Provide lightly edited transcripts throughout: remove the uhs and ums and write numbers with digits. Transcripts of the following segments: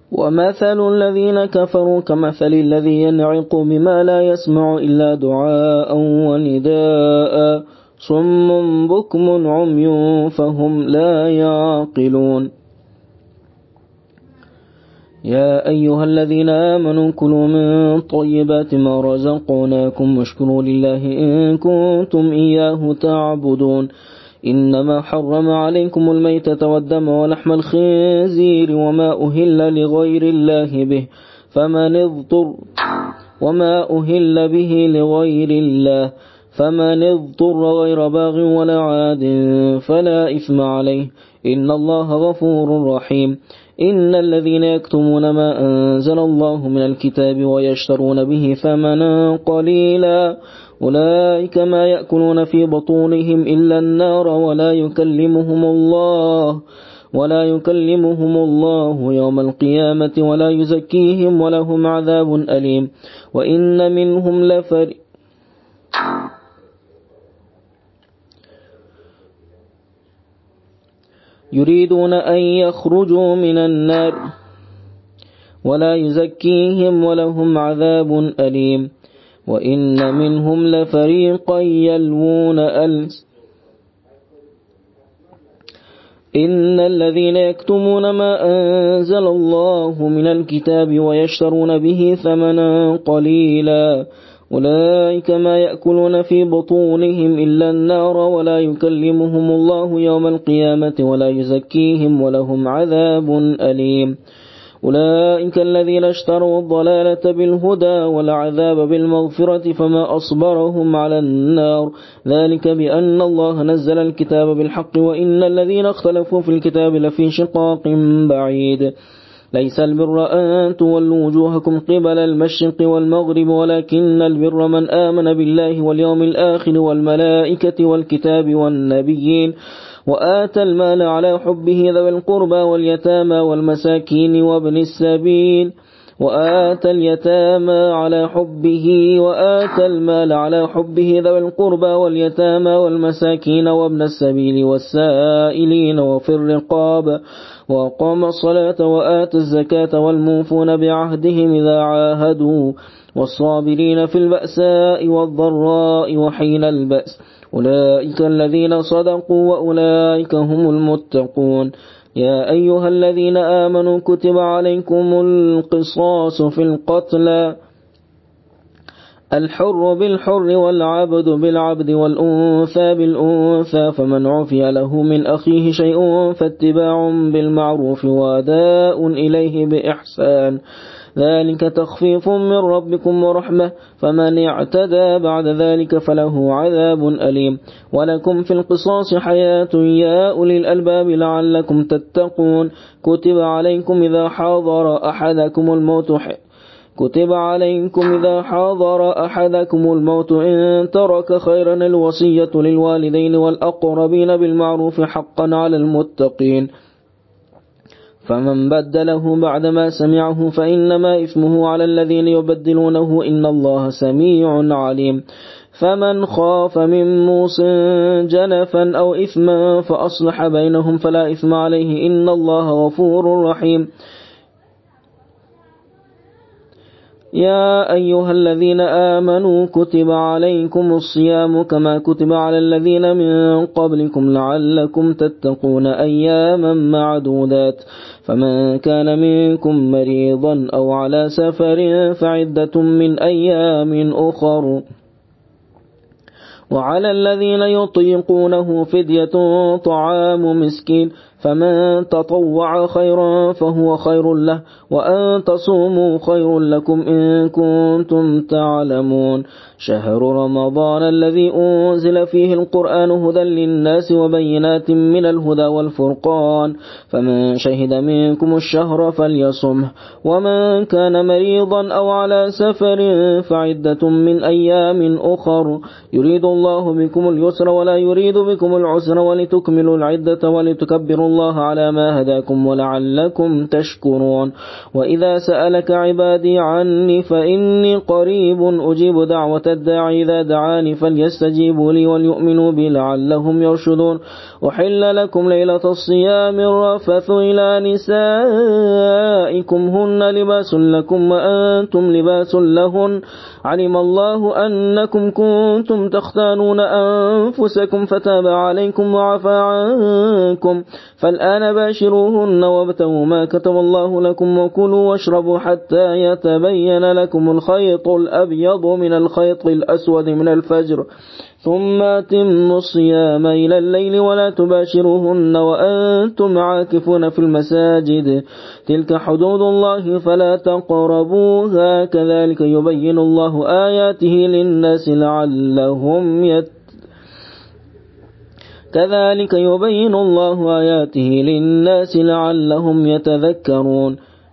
ومثل الذين كفروا كمثل الذي ينعق بما لا يسمع إلا دعاء ونداء صم بكم عمي فهم لا يعقلون. يا أيها الذين آمنوا كلوا من طيبات ما رزقناكم واشكروا لله إن كنتم إياه تعبدون. إنما حرم عليكم الميتة والدم ولحم الخنزير وما أهل لغير الله به فمن اضطر غير باغ ولا عاد فلا إثم عليه إن الله غفور رحيم. إن الذين يكتمون ما أنزل الله من الكتاب ويشترون به ثمنا قليلا أولئك ما يأكلون في بطونهم إلا النار ولا يكلمهم الله يوم القيامة ولا يزكيهم ولهم عذاب أليم. وإن منهم يريدون أن يخرجوا من النار ولا يزكيهم ولهم عذاب أليم. وإن منهم لفريقا يلوون إن الذين يكتمون ما أنزل الله من الكتاب ويشترون به ثمنا قليلا أولئك ما يأكلون في بطونهم إلا النار ولا يكلمهم الله يوم القيامة ولا يزكيهم ولهم عذاب أليم. أولئك الذين اشتروا الضلالة بالهدى والعذاب بالمغفرة فما أصبرهم على النار ذلك بأن الله نزل الكتاب بالحق وإن الذين اختلفوا في الكتاب لفي شقاق بعيد. ليس البر أن تولوا وجوهكم قبل المشرق والمغرب ولكن البر من آمن بالله واليوم الآخر والملائكة والكتاب والنبيين وآتى المال على حبه ذوي القربى واليتامى والمساكين وابن السبيل وآتى المال على حبه ذوي القربى واليتامى والمساكين وابن السبيل والسائلين وفي الرقاب وأقام الصلاة وآتى الزكاة والموفون بعهدهم إذا عاهدوا والصابرين في البأساء والضراء وحين البأس أولئك الذين صدقوا وأولئك هم المتقون. يا أيها الذين آمنوا كتب عليكم القصاص في القتلى الحر بالحر والعبد بالعبد والأنثى بالأنثى فمن عفي له من أخيه شيء فاتباع بالمعروف وأداء إليه بإحسان ذلك تخفيف من ربكم ورحمة فمن اعتدى بعد ذلك فله عذاب أليم. ولكم في القصاص حياة يا أولي الألباب لعلكم تتقون. كتب عليكم إذا حاضر أحدكم الموت إن ترك خيرا الوصية للوالدين والأقربين بالمعروف حقا على المتقين فمن بدله بعدما سمعه فإنما إثمه على الذين يبدلونه إن الله سميع عليم. فمن خاف من موص جنفا أو إثما فأصلح بينهم فلا إثم عليه إن الله غفور رحيم. يا أيها الذين آمنوا كتب عليكم الصيام كما كتب على الذين من قبلكم لعلكم تتقون أياما معدودات فمن كان منكم مريضا أو على سفر فعدة من أيام أخر وعلى الذين يطيقونه فدية طعام مسكين فمن تطوع خيرا فهو خير له وأن تصوموا خير لكم إن كنتم تعلمون. شهر رمضان الذي أنزل فيه القرآن هدى للناس وبينات من الهدى والفرقان فمن شهد منكم الشهر فليصمه ومن كان مريضا أو على سفر فعدة من أيام أخر يريد الله بكم اليسر ولا يريد بكم العسر ولتكملوا العدة ولتكبروا الله على ما هداكم ولعلكم تشكرون. وإذا سألك عبادي عني فإني قريب أجيب دعوة الداعي إذا دعاني فليستجيبوا لي وليؤمنوا بي لعلهم يرشدون. أحل لكم ليلة الصيام الرفث إلى نسائكم هن لباس لكم وأنتم لباس لهن علم الله أنكم كنتم تختانون أنفسكم فتاب عليكم وعفى عنكم فالآن باشروهن وابتغوا ما كتب الله لكم وكلوا واشربوا حتى يتبين لكم الخيط الأبيض من الخيط الأسود من الفجر ثم أتموا الصيام إلى الليل ولا تباشروهن وأنتم عاكفون في المساجد تلك حدود الله فلا تقربوها كذلك يبين الله آياته للناس لعلهم يتذكرون.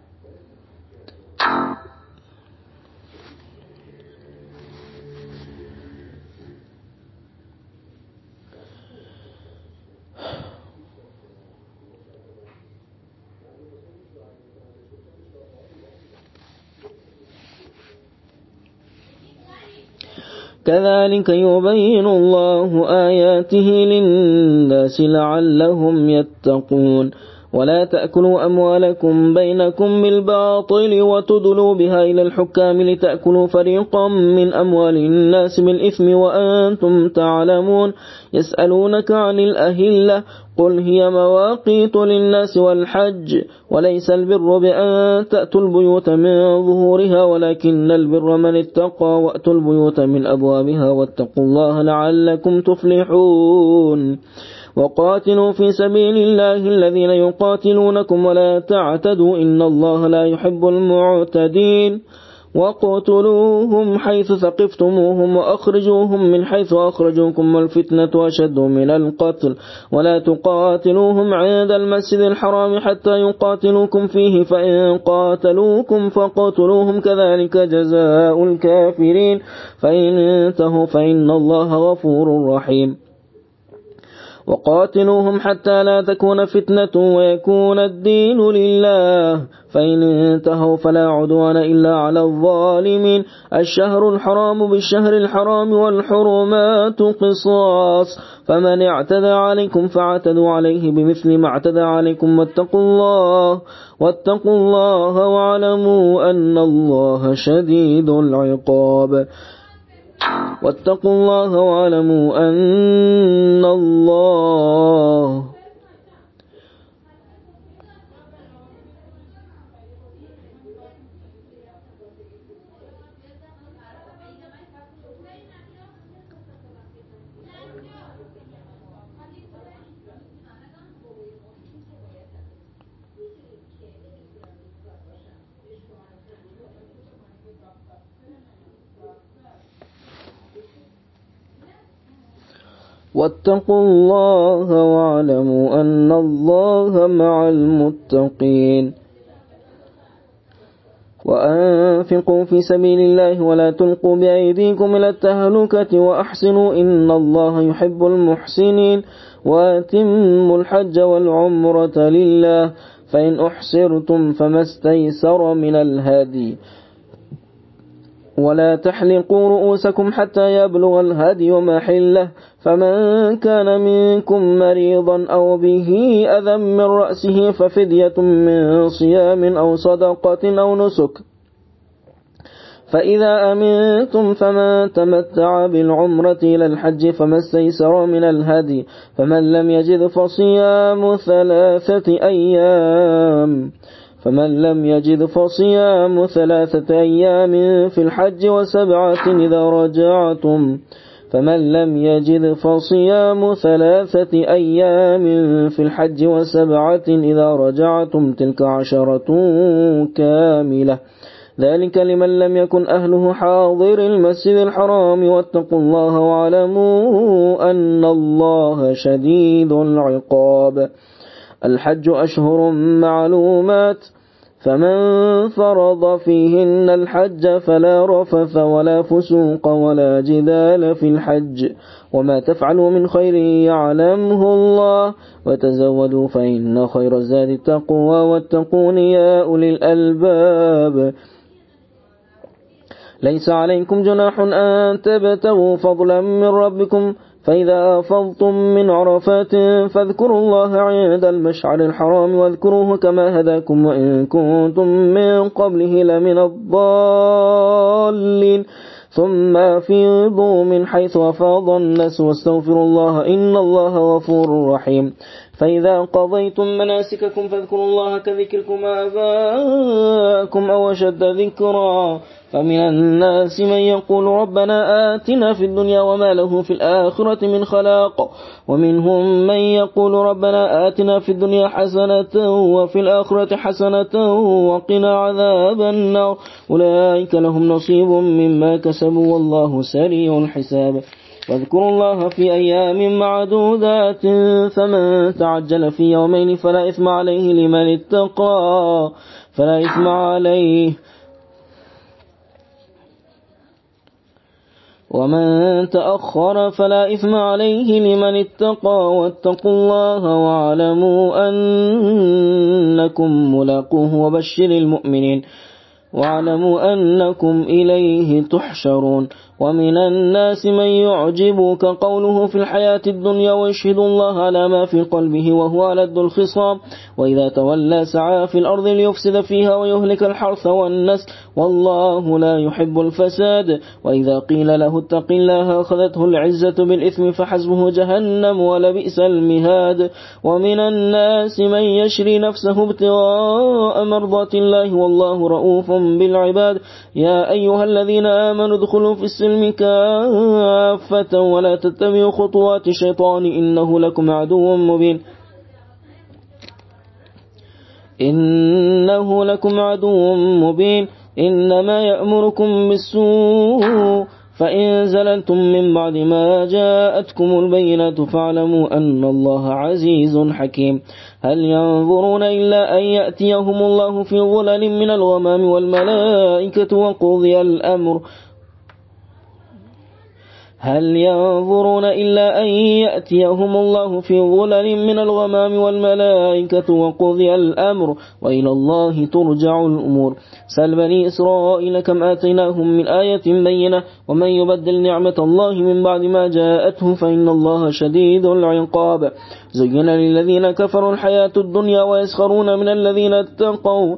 كذلك يبين الله آياته للناس لعلهم يتقون. ولا تأكلوا أموالكم بينكم بالباطل وتدلوا بها إلى الحكام لتأكلوا فريقا من أموال الناس بالإثم وأنتم تعلمون. يسألونك عن الأهلة قل هي مواقيت للناس والحج وليس البر بأن تأتوا البيوت من ظهورها ولكن البر من اتقى وأتوا البيوت من أبوابها واتقوا الله لعلكم تفلحون. وقاتلوا في سبيل الله الذين يقاتلونكم ولا تعتدوا إن الله لا يحب المعتدين. وقتلوهم حيث ثقفتموهم وأخرجوهم من حيث أخرجوكم والفتنة أشد من القتل ولا تقاتلوهم عند المسجد الحرام حتى يقاتلوكم فيه فإن قاتلوكم فقتلوهم كذلك جزاء الكافرين فإن انتهوا فإن الله غفور رحيم. وقاتلوهم حتى لا تكون فتنة ويكون الدين لله فإن انتهوا فلا عدوان إلا على الظالمين. الشهر الحرام بالشهر الحرام والحرمات قصاص فمن اعتدى عليكم فاعتدوا عليه بمثل ما اعتدى عليكم واتقوا الله واعلموا أن الله شديد العقاب. واتقوا الله واعلموا أن الله واتقوا الله واعلموا أن الله مع المتقين. وأنفقوا في سبيل الله ولا تلقوا بأيديكم إلى التهلكة وأحسنوا إن الله يحب المحسنين. وأتموا الحج والعمرة لله فإن أحسرتم فما استيسر من الهدي ولا تحلقوا رؤوسكم حتى يبلغ الهدي محله فمن كان منكم مريضا أو به أذى من رأسه ففدية من صيام أو صدقة أو نسك فإذا أمنتم فمن تمتع بالعمرة إلى الحج فما استيسر من الهدي فمن لم يجد فصيام 3 أيام في الحج وسبعة إذا رجعتم تلك 10 كاملة ذلك لمن لم يكن أهله حاضر المسجد الحرام. واتقوا الله واعلموا أن الله شديد العقاب. الحج أشهر معلومات فمن فرض فيهن الحج فلا رفث ولا فسوق ولا جدال في الحج وما تفعلوا من خير يعلمه الله وتزودوا فإن خير الزاد التقوى واتقون يا أولي الألباب ليس عليكم جناح أن تبتغوا فضلا من ربكم فإذا أفضتم من عرفات فاذكروا الله عند المشعر الحرام واذكروه كما هداكم وإن كنتم من قبله لمن الضالين ثم أفيضوا من حيث أفاض الناس واستغفروا الله إن الله غفور رحيم فإذا قضيتم مناسككم فاذكروا الله كذكركم آباءكم أو أشد ذكرا فمن الناس من يقول ربنا آتنا في الدنيا وما له في الآخرة من خلاق ومنهم من يقول ربنا آتنا في الدنيا حسنة وفي الآخرة حسنة وقنا عذاب النار أولئك لهم نصيب مما كسبوا والله سريع الحساب واذكروا الله في أيام معدودات فمن تعجل في يومين فلا إثم عليه لمن اتقى فلا إثم عليه ومن تأخر فلا إثم عليه لمن اتقى واتقوا الله واعلموا أنكم ملاقوه وبشر المؤمنين واعلموا أنكم إليه تحشرون ومن الناس من يعجبك قوله في الحياة الدنيا ويشهد الله على ما في قلبه وهو ألد الخصام وإذا تولى سعى في الأرض ليفسد فيها ويهلك الحرث والنسل والله لا يحب الفساد وإذا قيل له اتق الله أخذته العزة بالإثم فحسبه جهنم ولبئس المهاد ومن الناس من يشري نفسه ابتغاء مرضات الله والله رؤوف بالعباد يا أيها الذين آمنوا ادخلوا في السلم كافة ولا تتبعوا خطوات الشيطان إنه لكم عدو مبين إنما يأمركم بالسوء فإن زللتم من بعد ما جاءتكم البينات فاعلموا أن الله عزيز حكيم هل ينظرون إلا أن يأتيهم الله في ظلل من الغمام والملائكة وقضي الأمر هل ينظرون إلا أن يأتيهم الله في ظلل من الغمام والملائكة وقضي الأمر وإلى الله ترجع الأمور سل بني إسرائيل كم آتيناهم من آية بينة ومن يبدل نعمة الله من بعد ما جاءته فإن الله شديد العقاب زين للذين كفروا الحياة الدنيا ويسخرون من الذين اتقوا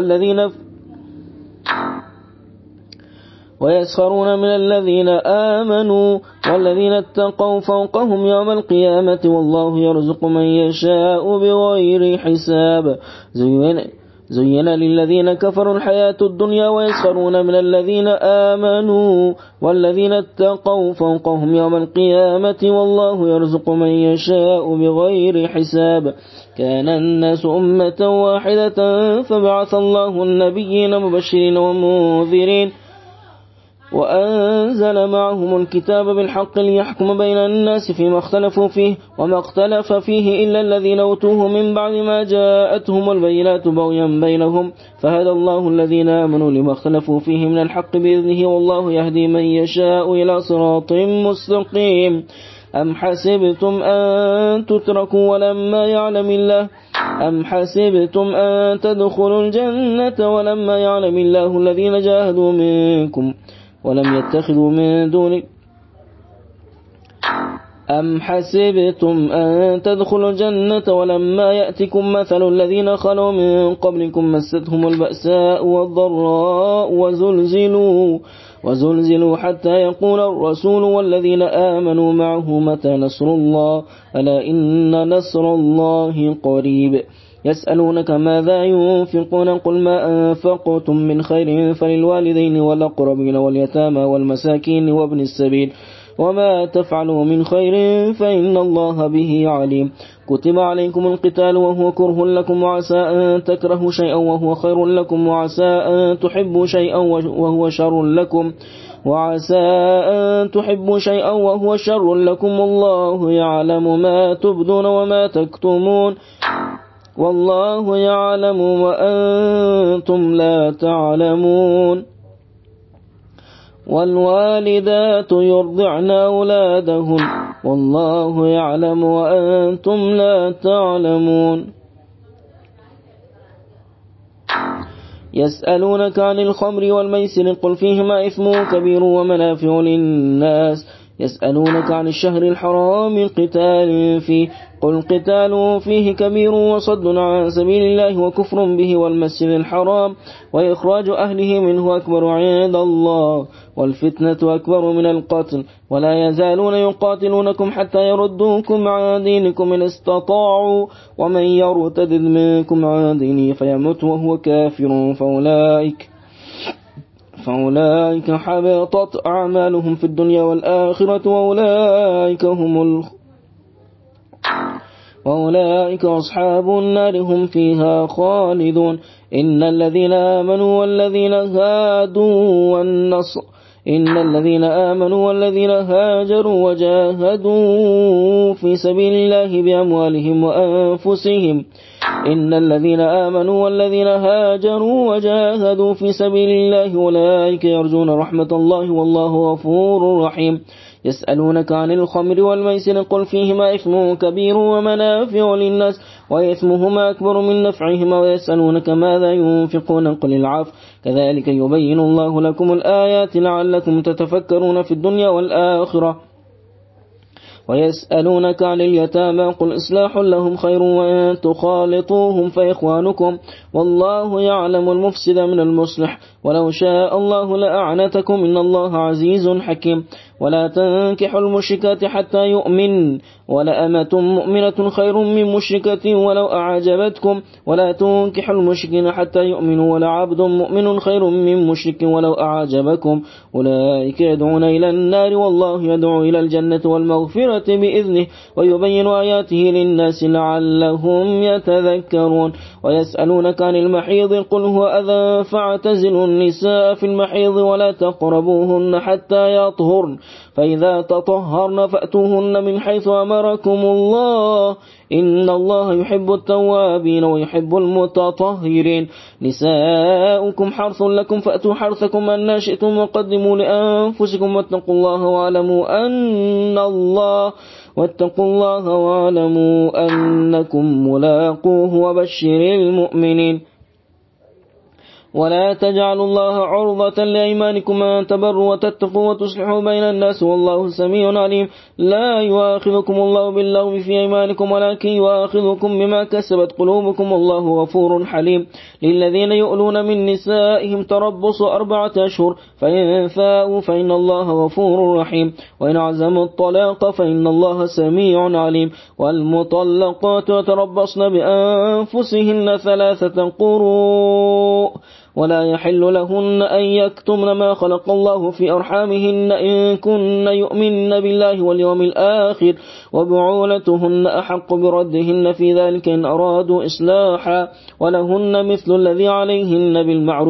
ويسخرون من الذين آمنوا والذين اتقوا فوقهم يوم القيامة والله يرزق من يشاء بغير حساب زين للذين كفروا الحياة الدنيا ويسخرون من الذين آمنوا والذين اتقوا فوقهم يوم القيامة والله يرزق من يشاء بغير حساب كان الناس أمة واحدة فبعث الله النبيين مبشرين ومنذرين وأنزل معهم الكتاب بالحق ليحكم بين الناس فيما اختلفوا فيه وما اختلف فيه إلا الذين أوتوه من بعد ما جاءتهم البينات بغيا بينهم فهدى الله الذين آمنوا لما اختلفوا فيه من الحق بإذنه والله يهدي من يشاء إلى صراط مستقيم أم حسبتم أن تتركوا ولما يعلم الله أم حسبتم أن تدخلوا الجنة ولما يعلم الله الذين جاهدوا منكم ولم يتخذوا من دون أم حسبتم أن تدخلوا الجنة ولما يأتكم مثل الذين خلوا من قبلكم مستهم البأساء والضراء وزلزلوا حتى يقول الرسول والذين آمنوا معه متى نصر الله ألا إن نصر الله قريب يسألونك ماذا ينفقون قل ما أنفقتم من خير فللوالدين والأقربين واليتامى والمساكين وابن السبيل وما تفعلوا من خير فإن الله به عليم كتب عليكم القتال وهو كره لكم وعسى أن تكرهوا شيئا وهو خير لكم وعسى أن تحبوا شيئا وهو شر لكم والله يعلم ما تبدون وما تكتمون والله يعلم وأنتم لا تعلمون والوالدات يرضعن أولادهن والله يعلم وأنتم لا تعلمون يسألونك عن الخمر والميسر قل فيهما إثم كبير ومنافع للناس يسألونك عن الشهر الحرام قتال فيه قل قتال فيه كبير وصد عن سبيل الله وكفر به والمسجد الحرام وإخراج أهله منه أكبر عند الله والفتنة أكبر من القتل ولا يزالون يقاتلونكم حتى يردوكم عن دينكم إن استطاعوا ومن يرتد منكم عن دينه فيمت وهو كافر فأولئك حبطت أعمالهم في الدنيا والآخرة وأولئك أصحاب النار هم فيها خالدون إن الذين آمنوا والذين هاجروا وجاهدوا في سبيل الله بأموالهم وأنفسهم أولئك يرجون رحمة الله والله غفور رحيم يسألونك عن الخمر والميسر قل فيهما إثم كبير ومنافع للناس وإثمهما أكبر من نفعهما ويسألونك ماذا ينفقون قل العفو كذلك يبين الله لكم الآيات لعلكم تتفكرون في الدنيا والآخرة ويسألونك عن اليتامى قل إصلاح لهم خير وأن تخالطوهم فإخوانكم والله يعلم المفسد من المصلح ولو شاء الله لأعنتكم إن الله عزيز حكيم ولا تنكحوا المشركات حتى يؤمن ولأمة مؤمنة خير من مشركة ولو أعجبتكم ولا تنكحوا المشركين حتى يؤمنوا ولعبد مؤمن خير من مشرك ولو أعجبكم أولئك يدعون إلى النار والله يدعو إلى الجنة والمغفرة بإذنه ويبين آياته للناس لعلهم يتذكرون ويسألونك عن المحيض قل هو أذى فاعتزلوا النساء في المحيض ولا تقربوهن حتى يطهرن فإذا تطهرن فأتوهن من حيث أمركم الله إن الله يحب التوابين ويحب المتطهرين نساؤكم حرث لكم فأتوا حرثكم أن شئتم وقدموا لأنفسكم واتقوا الله واعلموا أنكم ملاقوه وبشر المؤمنين ولا تجعلوا الله عرضة لأيمانكم أن تبروا وتتقوا وتصلحوا بين الناس والله سميع عليم لا يؤاخذكم الله باللغو في أيمانكم ولكن يؤاخذكم بما كسبت قلوبكم والله غفور حليم للذين يؤلون من نسائهم تربص 4 أشهر فإن فاءوا فإن الله غفور رحيم وإن عزموا الطلاق فإن الله سميع عليم والمطلقات يتربصن بأنفسهن 3 قروء ولا يحل لهن أن يكتمن ما خلق الله في أرحامهن إن كن يؤمن بالله واليوم الآخر وبعولتهن أحق بردهن في ذلك إن أرادوا إصلاحا ولهن مثل الذي عليهن بالمعروف